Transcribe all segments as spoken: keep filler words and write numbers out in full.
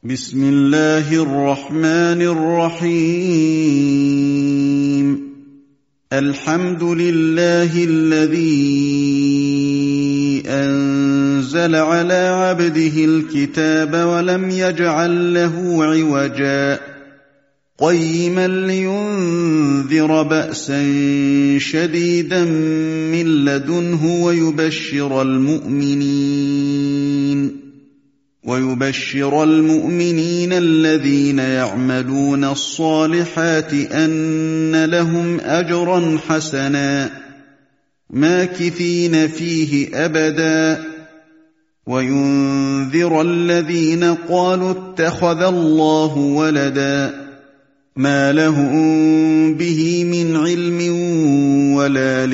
بسم الله الرحمن الرحيم. الحمد لله الذي أنزل على عبده الكتاب ولم يجعل له عوجا قيما لينذر بأسا شديدا من لدنه ويبشر المؤمنين ويبشر المؤمنين الذين يعملون الصالحات أن لهم أجرا حسنا ماكثين فيه أبدا وينذر الذين قالوا اتخذ الله ولدا ما لهم به من علم ولا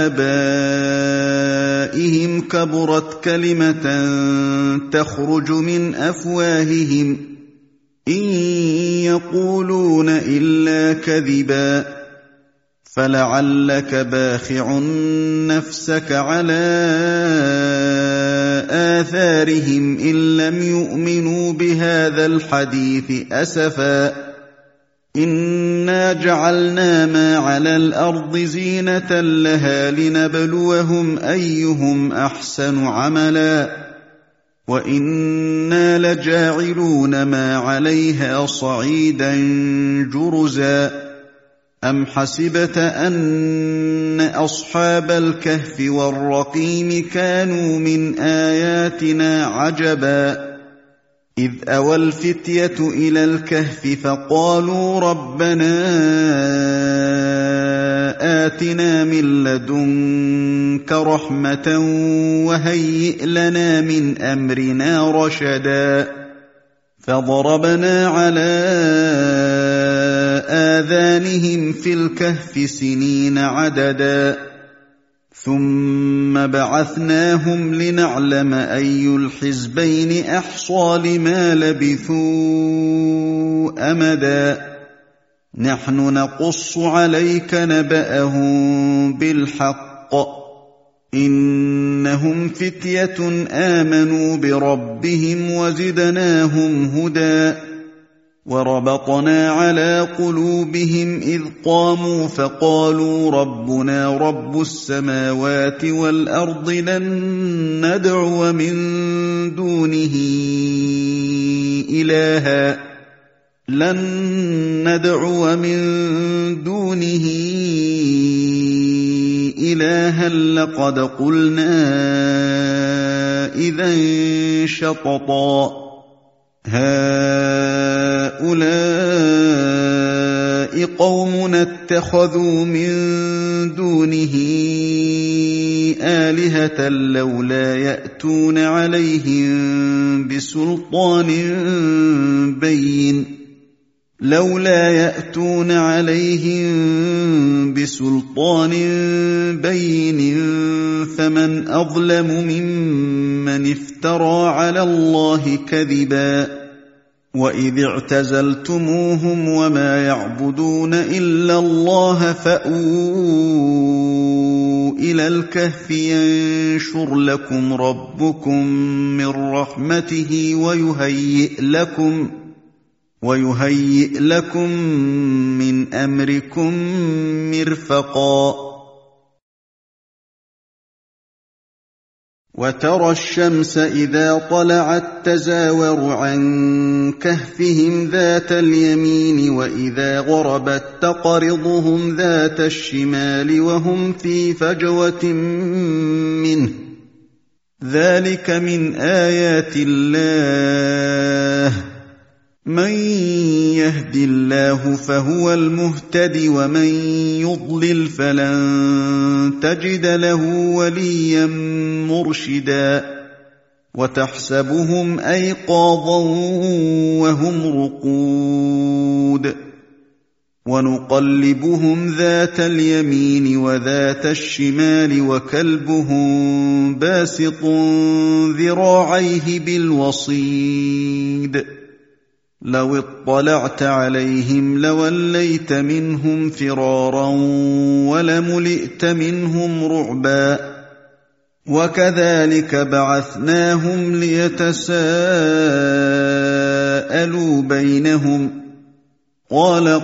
لآبائهم كبرت كلمة تخرج من أفواههم إن يقولون إلا كذبا فلعلك باخع نفسك على آثارهم إن لم يؤمنوا بهذا الحديث أسفا إنا جعلنا ما على الأرض زينة لها لنبلوهم أيهم أحسن عملا وإنا لجاعلون ما عليها صعيدا جرزا أم حسبت أن أصحاب الكهف والرقيم كانوا من آياتنا عجبا إذ أوى الفتية إلى الكهف فقالوا ربنا آتنا من لدنك رحمة وهيئ لنا من أمرنا رشدا فضربنا على آذانهم في الكهف سنين عددا ثم بعثناهم لنعلم أي الحزبين أحصى لما لبثوا أمدا نحن نقص عليك نبأهم بالحق إنهم فتية آمنوا بربهم وزدناهم هدى وربطنا على قلوبهم إذ قاموا فقالوا ربنا رب السماوات والأرض لن ندعو من دونه إلها لن ندعو من دونه إلها لقد قلنا إذا شططا هؤلاء قومنا اتخذوا من دونه آلهة لولا يأتون عليهم بسلطان بين لولا يأتون عليهم بسلطان بين فمن أظلم ممن افترى على الله كذبا وإذ اعتزلتموهم وما يعبدون إلا الله فأووا إلى الكهف ينشر لكم ربكم من رحمته ويهيئ لكم ويهيئ لكم من أمركم مرفقا وترى الشمس إذا طلعت تزاور عن كهفهم ذات اليمين وإذا غربت تقرضهم ذات الشمال وهم في فجوة منه ذلك من آيات الله من يهد الله فهو المهتد ومن يضلل فلن تجد له وليا مرشدا وتحسبهم أيقاظا وهم رقود ونقلبهم ذات اليمين وذات الشمال وكلبهم باسط ذراعيه بالوصيد لو اطلعت عليهم لوليت منهم فرارا ولملئت منهم رعبا وكذلك بعثناهم ليتساءلوا تساءلوا بينهم قال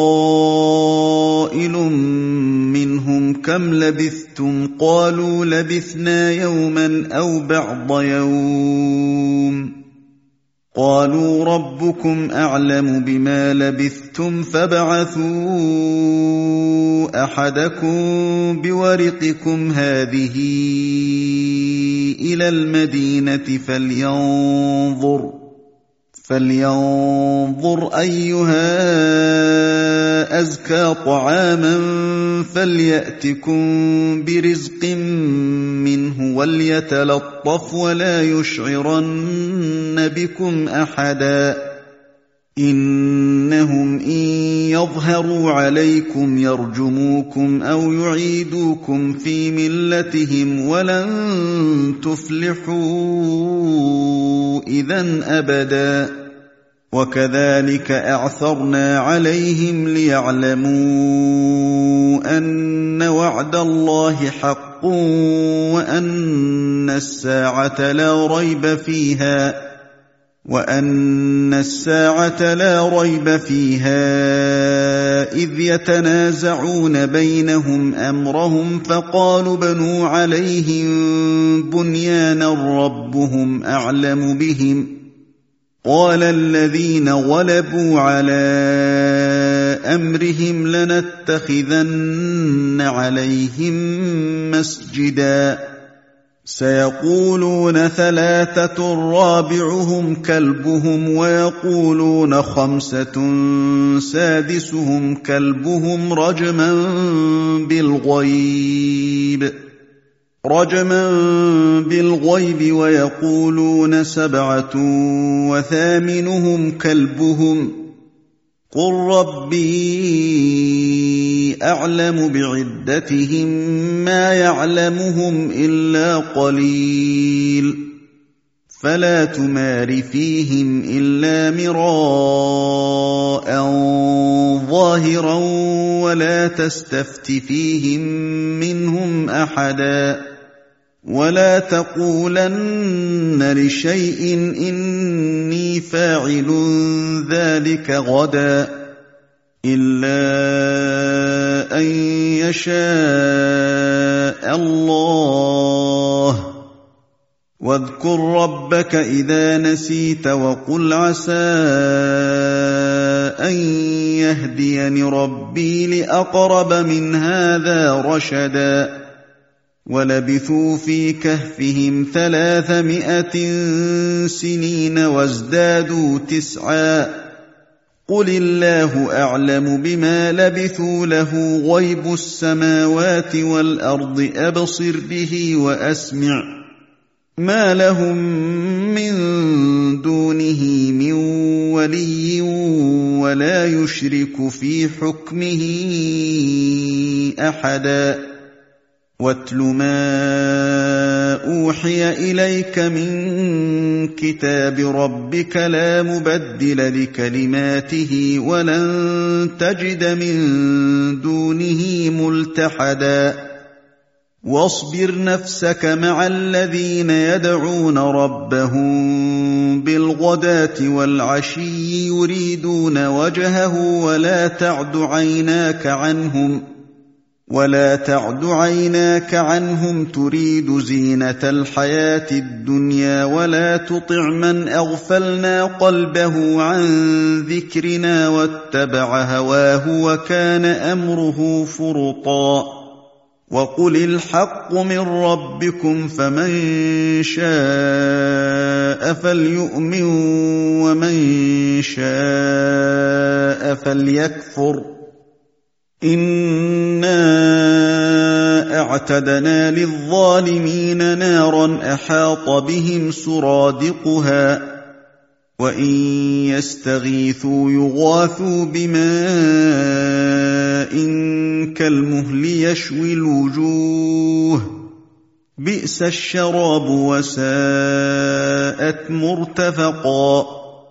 قائل منهم كم لبثتم قالوا لبثنا يوما أو بعض يوم قالوا ربكم أعلم بما لبثتم فابعثوا أحدكم بورقكم هذه إلى المدينة فلينظر فلينظر أيها أزكى طعاما فليأتكم برزق منه وليتلطف ولا يشعرن بكم أحدا إنهم إن يظهروا عليكم يرجموكم أو يعيدوكم في ملتهم ولن تفلحوا إذن أبدا وكذلك أعثرنا عليهم ليعلموا أن وعد الله حق وأن الساعة لا ريب فيها وأن الساعة لا ريب فيها إذ يتنازعون بينهم أمرهم فقالوا بنوا عليهم بنيانا ربهم أعلم بهم قال الذين غلبوا على أمرهم لنتخذن عليهم مسجدا سيقولون ثلاثة رابعهم كلبهم ويقولون خمسة سادسهم كلبهم رجما بالغيب رجما بالغيب ويقولون سبعة وثامنهم كلبهم قل ربي أعلم بعدتهم ما يعلمهم إلا قليل فلا تمار فيهم إلا مراء ظاهرا ولا تستفت فيهم منهم أحدا ولا تقولن لشيء إني فاعل ذلك غدا إلا أن يشاء الله واذكر ربك إذا نسيت وقل عسى أن يهديني ربي لأقرب من هذا رشدا ولبثوا في كهفهم ثلاثمائة سنين وازدادوا تسعا قل الله أعلم بما لبثوا له غيب السماوات والأرض أبصر به وأسمع ما لهم من دونه من ولي ولا يشرك في حكمه أحدا واتل ما أوحي إليك من كتاب ربك لا مبدل لكلماته ولن تجد من دونه ملتحدا واصبر نفسك مع الذين يدعون ربهم بالغداة والعشي يريدون وجهه ولا تعد عيناك عنهم ولا تعد عيناك عنهم تريد زينة الحياة الدنيا ولا تطع من أغفلنا قلبه عن ذكرنا واتبع هواه وكان أمره فرطا وقل الحق من ربكم فمن شاء فليؤمن ومن شاء فليكفر إنا أعتدنا للظالمين نارا أحاط بهم سرادقها وإن يستغيثوا يغاثوا بماء كالمهل يشوي الوجوه بئس الشراب وساءت مرتفقا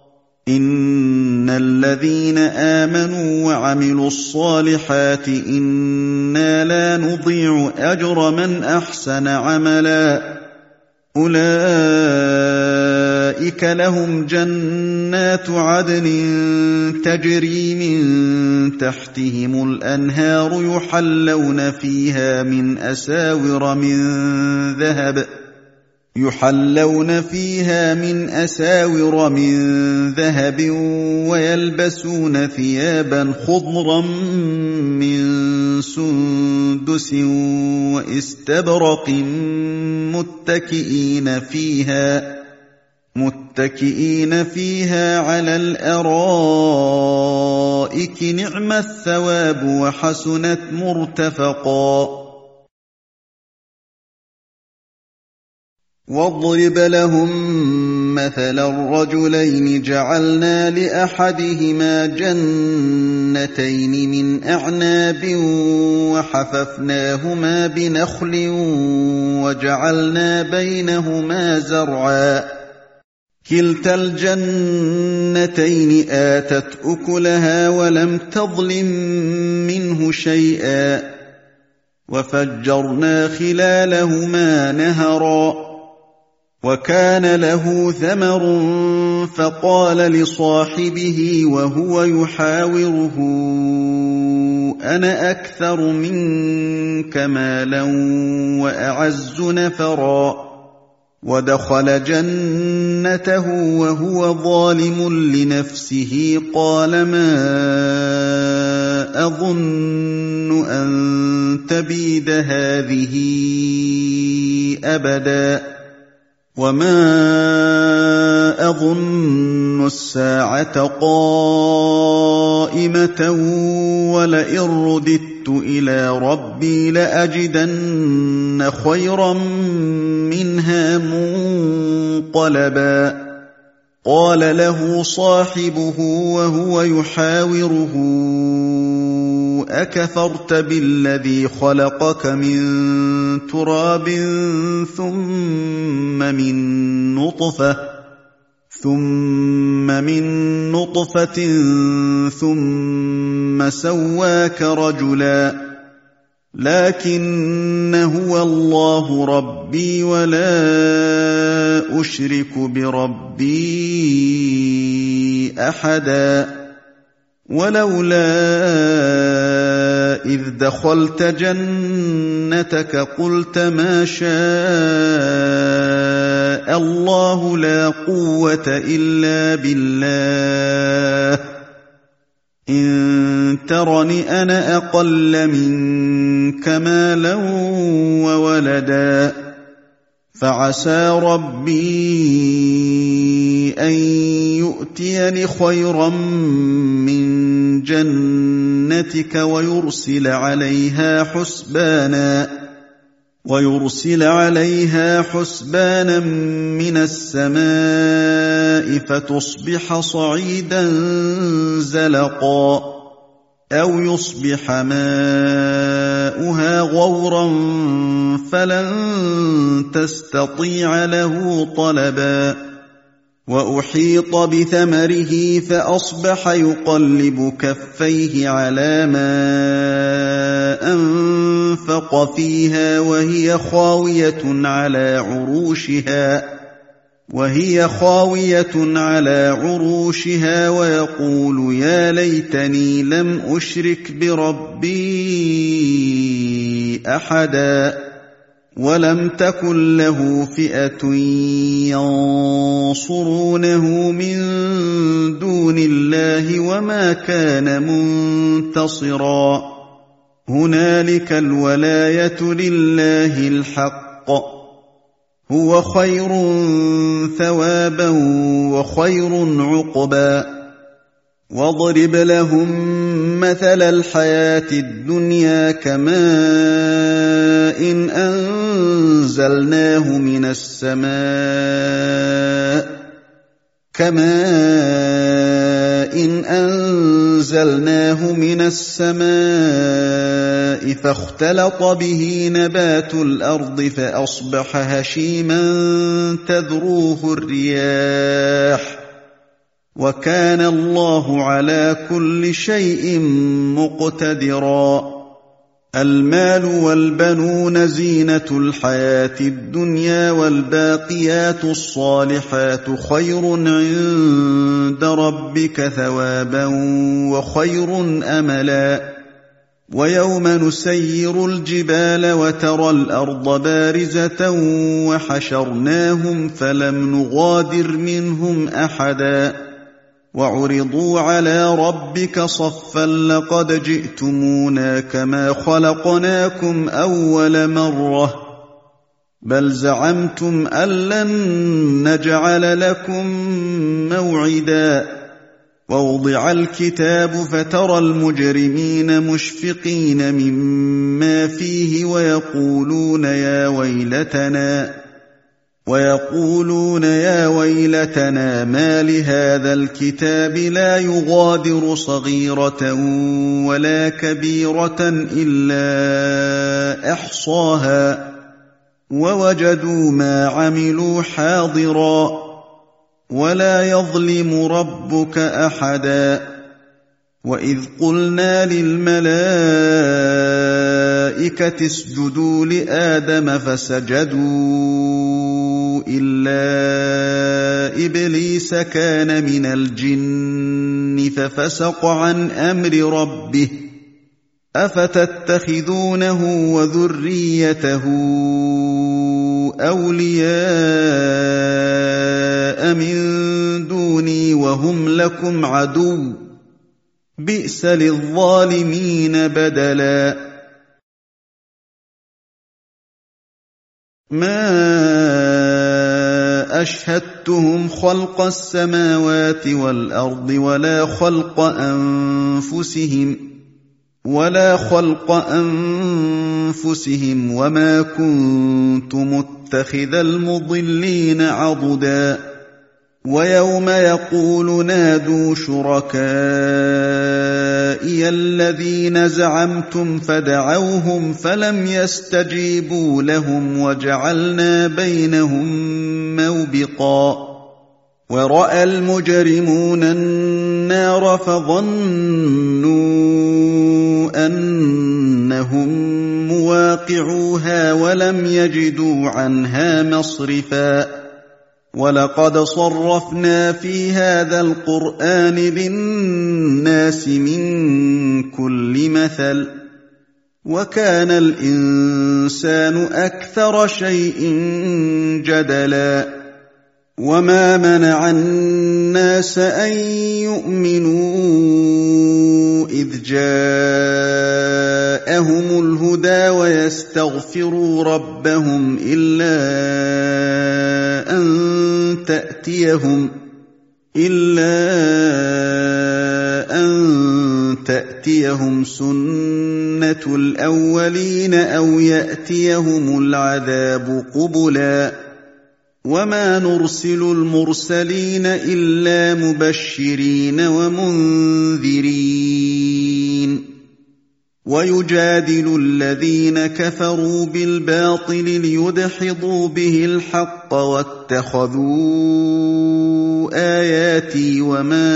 إن الذين آمنوا وعملوا الصالحات إنا لا نضيع أجر من أحسن عملا أولئك لهم جنات جنات عدن تجري من تحتهم الأنهار يحلون فيها من أساور من ذهب يحلون فيها من أساور من ذهب ويلبسون ثيابا خضرا من سندس واستبرق متكئين فيها متكئين فيها على الأرائك نعم الثواب وحسنت مرتفقا واضرب لهم مثلا الرجلين جعلنا لأحدهما جنتين من أعناب وحففناهما بنخل وجعلنا بينهما زرعا كلتا الجنتين آتت أكلها ولم تظلم منه شيئا وفجرنا خلالهما نهرا وكان له ثمر فقال لصاحبه وهو يحاوره أنا أكثر منك مالا وأعز نفرا ودخل جنته وهو ظالم لنفسه قال ما أظن أن تبيد هذه أبدا وما أظن الساعة قائمة ولئن رددت إلى ربي لأجدن خيرا منها منقلبا قال له صاحبه وهو يحاوره أكفرت بالذي خلقك من تراب ثم من نطفة ثم من نطفة ثم سواك رجلا لكن هو الله ربي ولا أشرك بربي أحدا ولولا إذ دخلت جنتك قلت ما شاء الله لا قوة إلا بالله إن ترني أنا أقل منك مالا وولدا فعسى ربي أن يؤتيني خيرا من جنتك ويرسل عليها حسبانا ويرسل عليها حسبانا من السماء فتصبح صعيدا زلقا أو يصبح ماؤها غورا فلن تستطيع له طلبا وأحيط بثمره فأصبح يقلب كفيه على ما أنفق فيها وهي خاوية على عروشها وهي خاوية على عروشها ويقول يا ليتني لم أشرك بربي أحدا ولم تكن له فئة ينصرونه من دون الله وما كان منتصرا هنالك الولاية لله الحق هو خير ثوابا وخير عقبا واضرب لهم مثل الحياة الدنيا كماء إن أنزلناه من السماء كماء إن أنزلناه من السماء فاختلط به نبات الأرض فأصبح هشيما تذروه الرياح وكان الله على كل شيء مقتدرا المال والبنون زينة الحياة الدنيا والباقيات الصالحات خير عند ربك ثوابا وخير أملا ويوم نسير الجبال وترى الأرض بارزة وحشرناهم فلم نغادر منهم أحدا وعرضوا على ربك صفا لقد جئتمونا كما خلقناكم أول مرة بل زعمتم أن لن نجعل لكم موعدا ووضع الكتاب فترى المجرمين مشفقين مما فيه ويقولون يا ويلتنا ويقولون يا ويلتنا ما لهذا الكتاب لا يغادر صغيرة ولا كبيرة إلا أحصاها ووجدوا ما عملوا حاضرا ولا يظلم ربك أحدا وإذ قلنا للملائكة اسجدوا لآدم فسجدوا إلا إبليس كان من الجن ففسق عن أمر ربه أفتتخذونه وذريته أولياء من دوني وهم لكم عدو بئس للظالمين بدلا ما أشهدتهم خلق السماوات والأرض ولا خلق أنفسهم ولا خلق أنفسهم وما كنت متخذ المضلين عضدا ويوم يقول نادوا شركائي الذين زعمتم فدعوهم فلم يستجيبوا لهم وجعلنا بينهم موبقا ورأى المجرمون النار فظنوا أنهم مواقعوها ولم يجدوا عنها مصرفا ولقد صرفنا في هذا القرآن للناس من كل مثل وكان الإنسان أكثر شيء جدلا وما منع الناس أن يؤمنوا إذ جاءهم الهدى ويستغفروا ربهم إلا أن تأتيهم إلا أن تأتيهم سنة الأولين أو يأتيهم العذاب قبلا وما نرسل المرسلين إلا مبشرين ومنذرين ويجادل الذين كفروا بالباطل ليدحضوا به الحق واتخذوا آياتي وما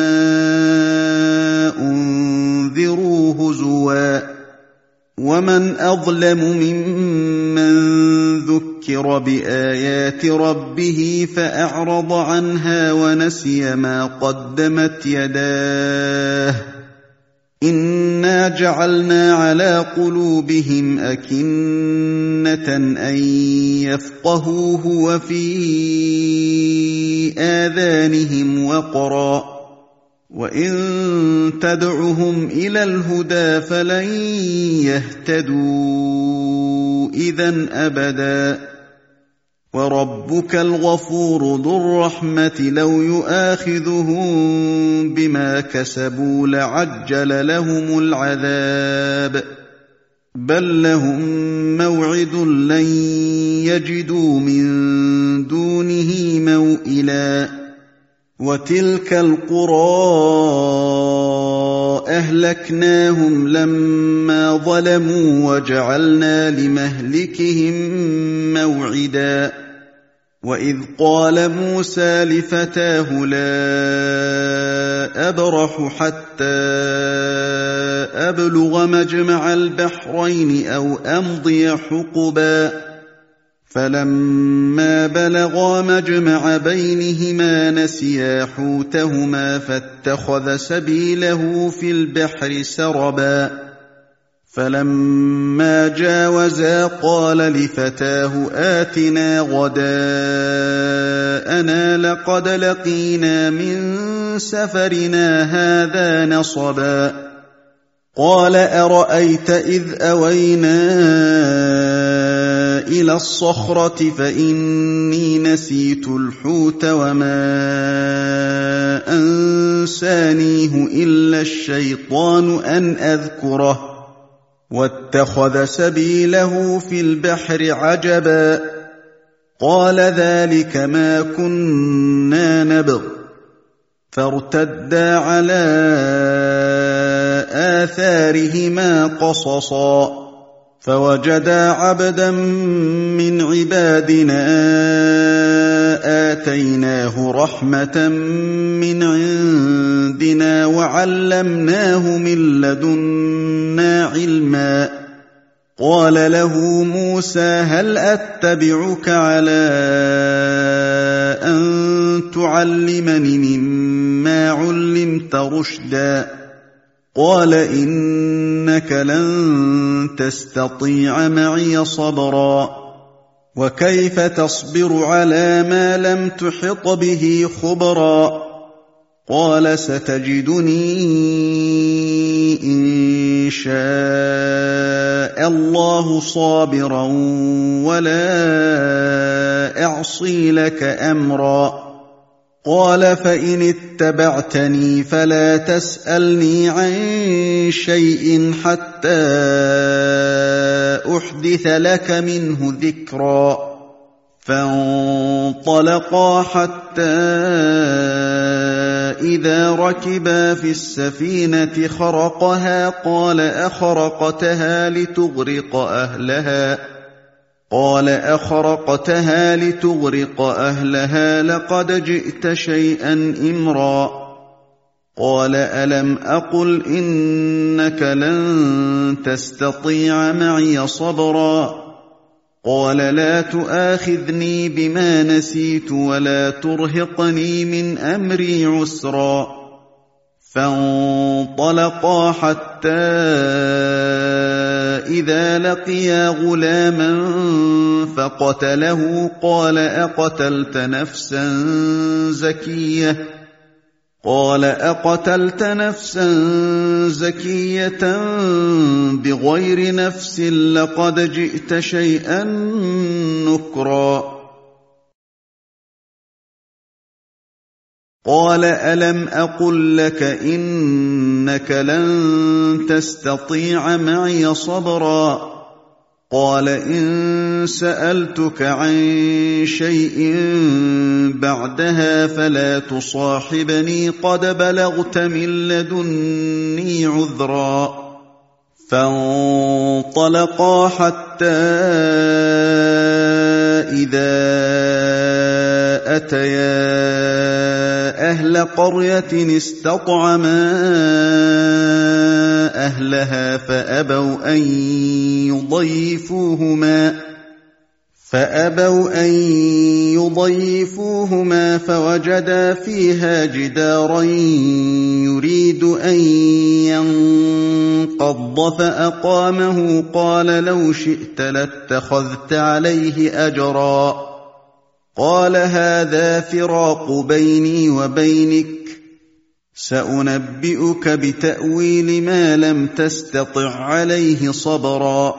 أنذروا هزوا ومن أظلم ممن ذكر بآيات ربه فأعرض عنها ونسي ما قدمت يداه إنا جعلنا على قلوبهم أكنة أن يفقهوه وفي آذانهم وقرا وإن تدعهم إلى الهدى فلن يهتدوا إذن أبدا وربك الغفور ذو الرحمة لو يؤاخذهم بما كسبوا لعجل لهم العذاب بل لهم موعد لن يجدوا من دونه موئلا وتلك القرى أهلكناهم لما ظلموا وجعلنا لمهلكهم موعدا وإذ قال موسى لفتاه لا أبرح حتى أبلغ مجمع البحرين أو أمضي حقبا فلما بلغا مجمع بينهما نسيا حوتهما فاتخذ سبيله في البحر سربا فلما جاوزا قال لفتاه آتنا غداءنا لقد لقينا من سفرنا هذا نصبا قال أرأيت إذ أوينا إلى الصخرة فإني نسيت الحوت وما أنسانيه إلا الشيطان أن أذكره واتخذ سبيله في البحر عجبا قال ذلك ما كنا نبغ فارتدا على آثارهما قصصا فوجدا عبدا من عبادنا آتيناه رحمة من عندنا وعلمناه من لدنا علما قال له موسى هل أتبعك على أن تعلمني مما علمت رشدا قال إنك لن تستطيع معي صبرا وكيف تصبر على ما لم تحط به خبرا قال ستجدني إن شاء الله صابرا ولا أعصي لك أمرا قال فإن اتبعتني فلا تسألني عن شيء حتى أحدث لك منه ذكرا فانطلقا حتى إذا ركبا في السفينة خرقها قال أخرقتها لتغرق أهلها قال أخرقتها لتغرق أهلها لقد جئت شيئا إمرا قال ألم أقل إنك لن تستطيع معي صبرا قال لا تؤاخذني بما نسيت ولا ترهقني من أمري عسرا فانطلقا حتى إذا لقيا غلاما فقتله قال أقتلت نفسا زكية قال أقتلت نفسا زكية بغير نفس لقد جئت شيئا نكرا قال ألم أقل لك إنك لن تستطيع معي صبرا قال إن سألتك عن شيء بعدها فلا تصاحبني قد بلغت من لدني عذرا فانطلقا حتى إذا أتيا أهل قرية استطعما أهلها فأبوا أن يضيفوهما فأبوا أن يضيفوهما فوجدا فيها جدارا يريد أن ينقض فأقامه قال لو شئت لاتخذت عليه أجرا قال هذا فراق بيني وبينك سأنبئك بتأويل ما لم تستطع عليه صبرا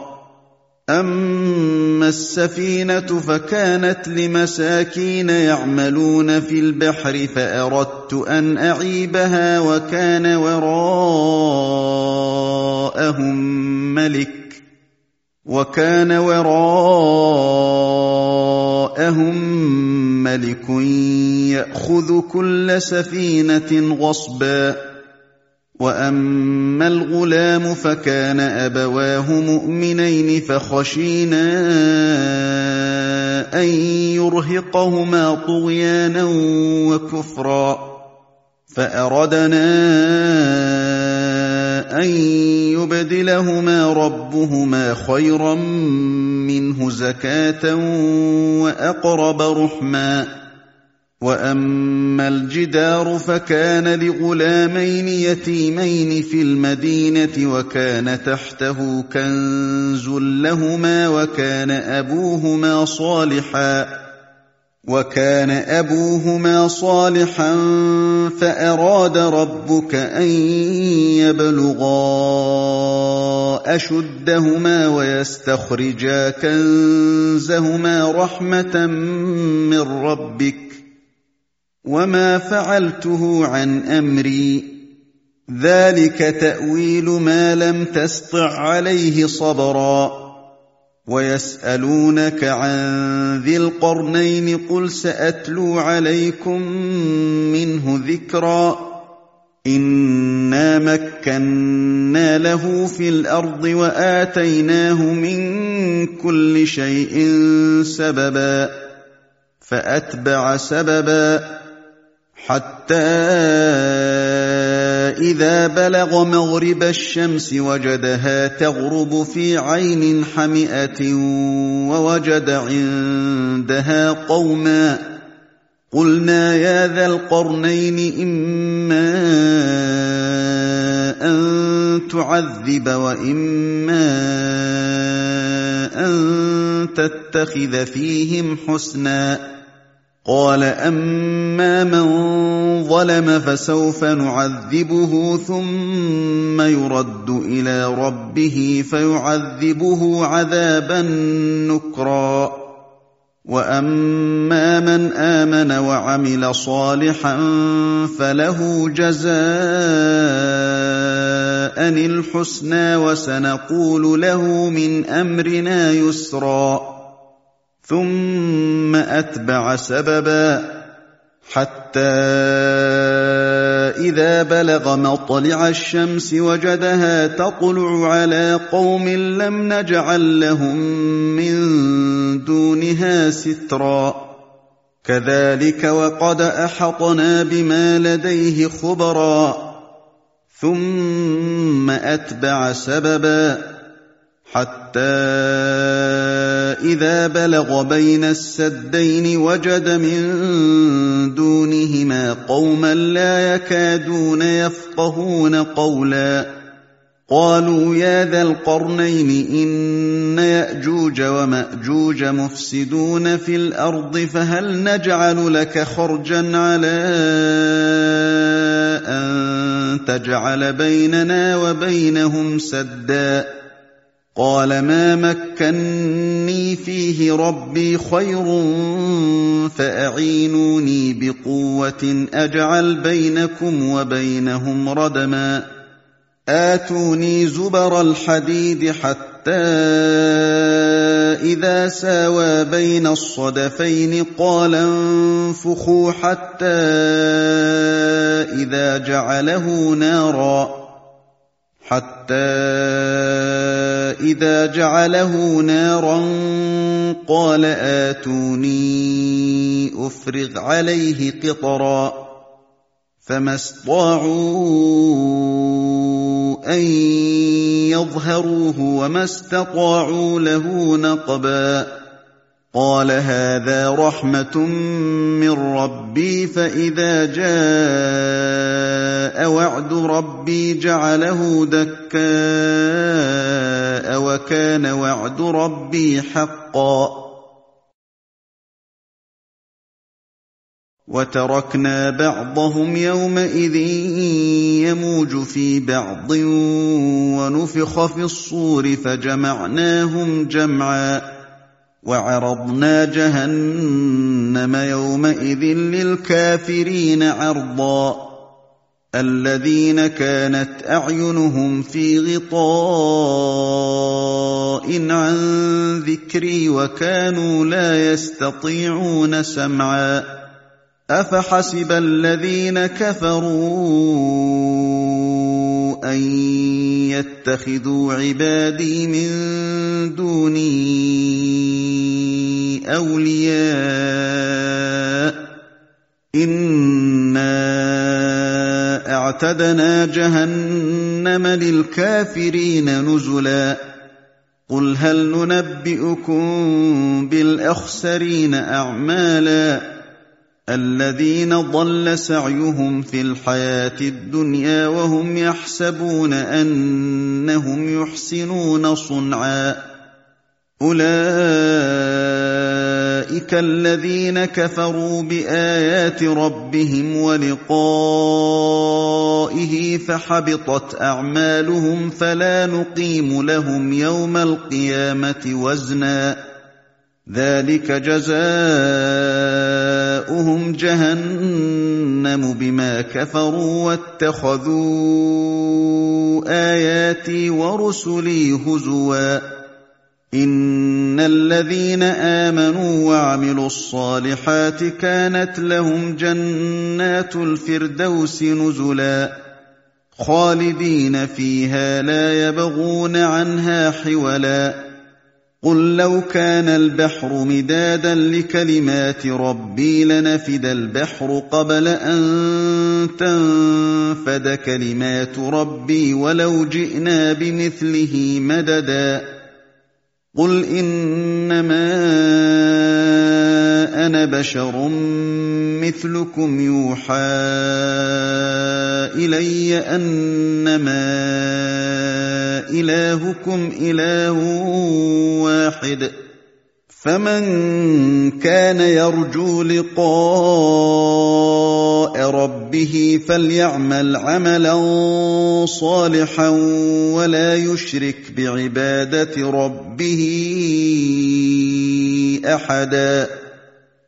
أما السفينة فكانت لمساكين يعملون في البحر فأردت أن أعيبها وكان وراءهم ملك وكان وراءهم ملك يأخذ كل سفينة غصبا وأما الغلام فكان أبواه مؤمنين فخشينا أن يرهقهما طغيانا وكفرا فأردنا أن ليبدلهما ربهما خيرا منه زكاة وأقرب رحما. وأما الجدار فكان لغلامين يتيمين في المدينة وكان تحته كنز لهما وكان أبوهما صالحا وكان أبوهما صالحا فأراد ربك أن يبلغا أشدهما ويستخرجا كنزهما رحمة من ربك وما فعلته عن أمري ذلك تأويل ما لم تسطع عليه صبرا. ويسألونك عن ذي القرنين قل سأتلو عليكم منه ذكرا. إنا مكنا له في الأرض وآتيناه من كل شيء سببا فأتبع سببا حتى إذا بلغ مغرب الشمس وجدها تغرب في عين حمئة ووجد عندها قوما قلنا يا ذا القرنين إما أن تعذب وإما أن تتخذ فيهم حسنا. قال أما من ظلم فسوف نعذبه ثم يرد إلى ربه فيعذبه عذابا نكرا. وأما من آمن وعمل صالحا فله جزاء الحسنى وسنقول له من أمرنا يسرا. ثم أتبع سببا حتى إذا بلغ مطلع الشمس وجدها تطلع على قوم لم نجعل لهم من دونها سترا. كذلك وقد أحطنا بما لديه خبرا. ثم أتبع سببا حتى إذا بلغ بين السدين وجد من دونهما قوما لا يكادون يفقهون قولا. قالوا يا ذا القرنين إن يأجوج ومأجوج مفسدون في الأرض فهل نجعل لك خرجا على أن تجعل بيننا وبينهم سدا. قال ما مكني فيه ربي خير فأعينوني بقوة أجعل بينكم وبينهم ردما. آتوني زبر الحديد حتى إذا ساوى بين الصدفين قال انفخوا حتى إذا جعله نارا حتى إذا جعله نارا قال آتوني أفرغ عليه قطرا. فما استطاعوا أن يظهروه وما استطاعوا له نقبا. قال هذا رحمة من ربي فإذا جاء وعد ربي جعله دكاء وكان وعد ربي حقا. وتركنا بعضهم يومئذ يموج في بعض ونفخ في الصور فجمعناهم جمعا. وعرضنا جهنم يومئذ للكافرين عرضا. الذين كانت أعينهم في غطاء عن ذكري وكانوا لا يستطيعون سمعا. أفحسب الذين كفروا أن يتخذوا عبادي من دوني أولياء إنا أعتدنا جهنم للكافرين نزلا قل هل ننبئكم بالأخسرين أعمالا الذين ضل سعيهم في الحياة الدنيا وهم يحسبون أنهم يحسنون صنعا أولئك الذين كفروا بآيات ربهم ولقائه فحبطت أعمالهم فلا نقيم لهم يوم القيامة وزنا ذلك جزاؤهم جهنم بما كفروا واتخذوا آياتي ورسلي هزوا إن الذين آمنوا وعملوا الصالحات كانت لهم جنات الفردوس نزلا خالدين فيها لا يبغون عنها حولا قل لو كان البحر مدادا لكلمات ربي لنفد البحر قبل أن تنفد كلمات ربي ولو جئنا بمثله مددا قل إنما أنا بشر مثلكم يوحى إلي أنما إلهكم إله واحد فمن كان يرجو لقاء ربه فليعمل عملا صالحا ولا يشرك بعبادة ربه أحدا.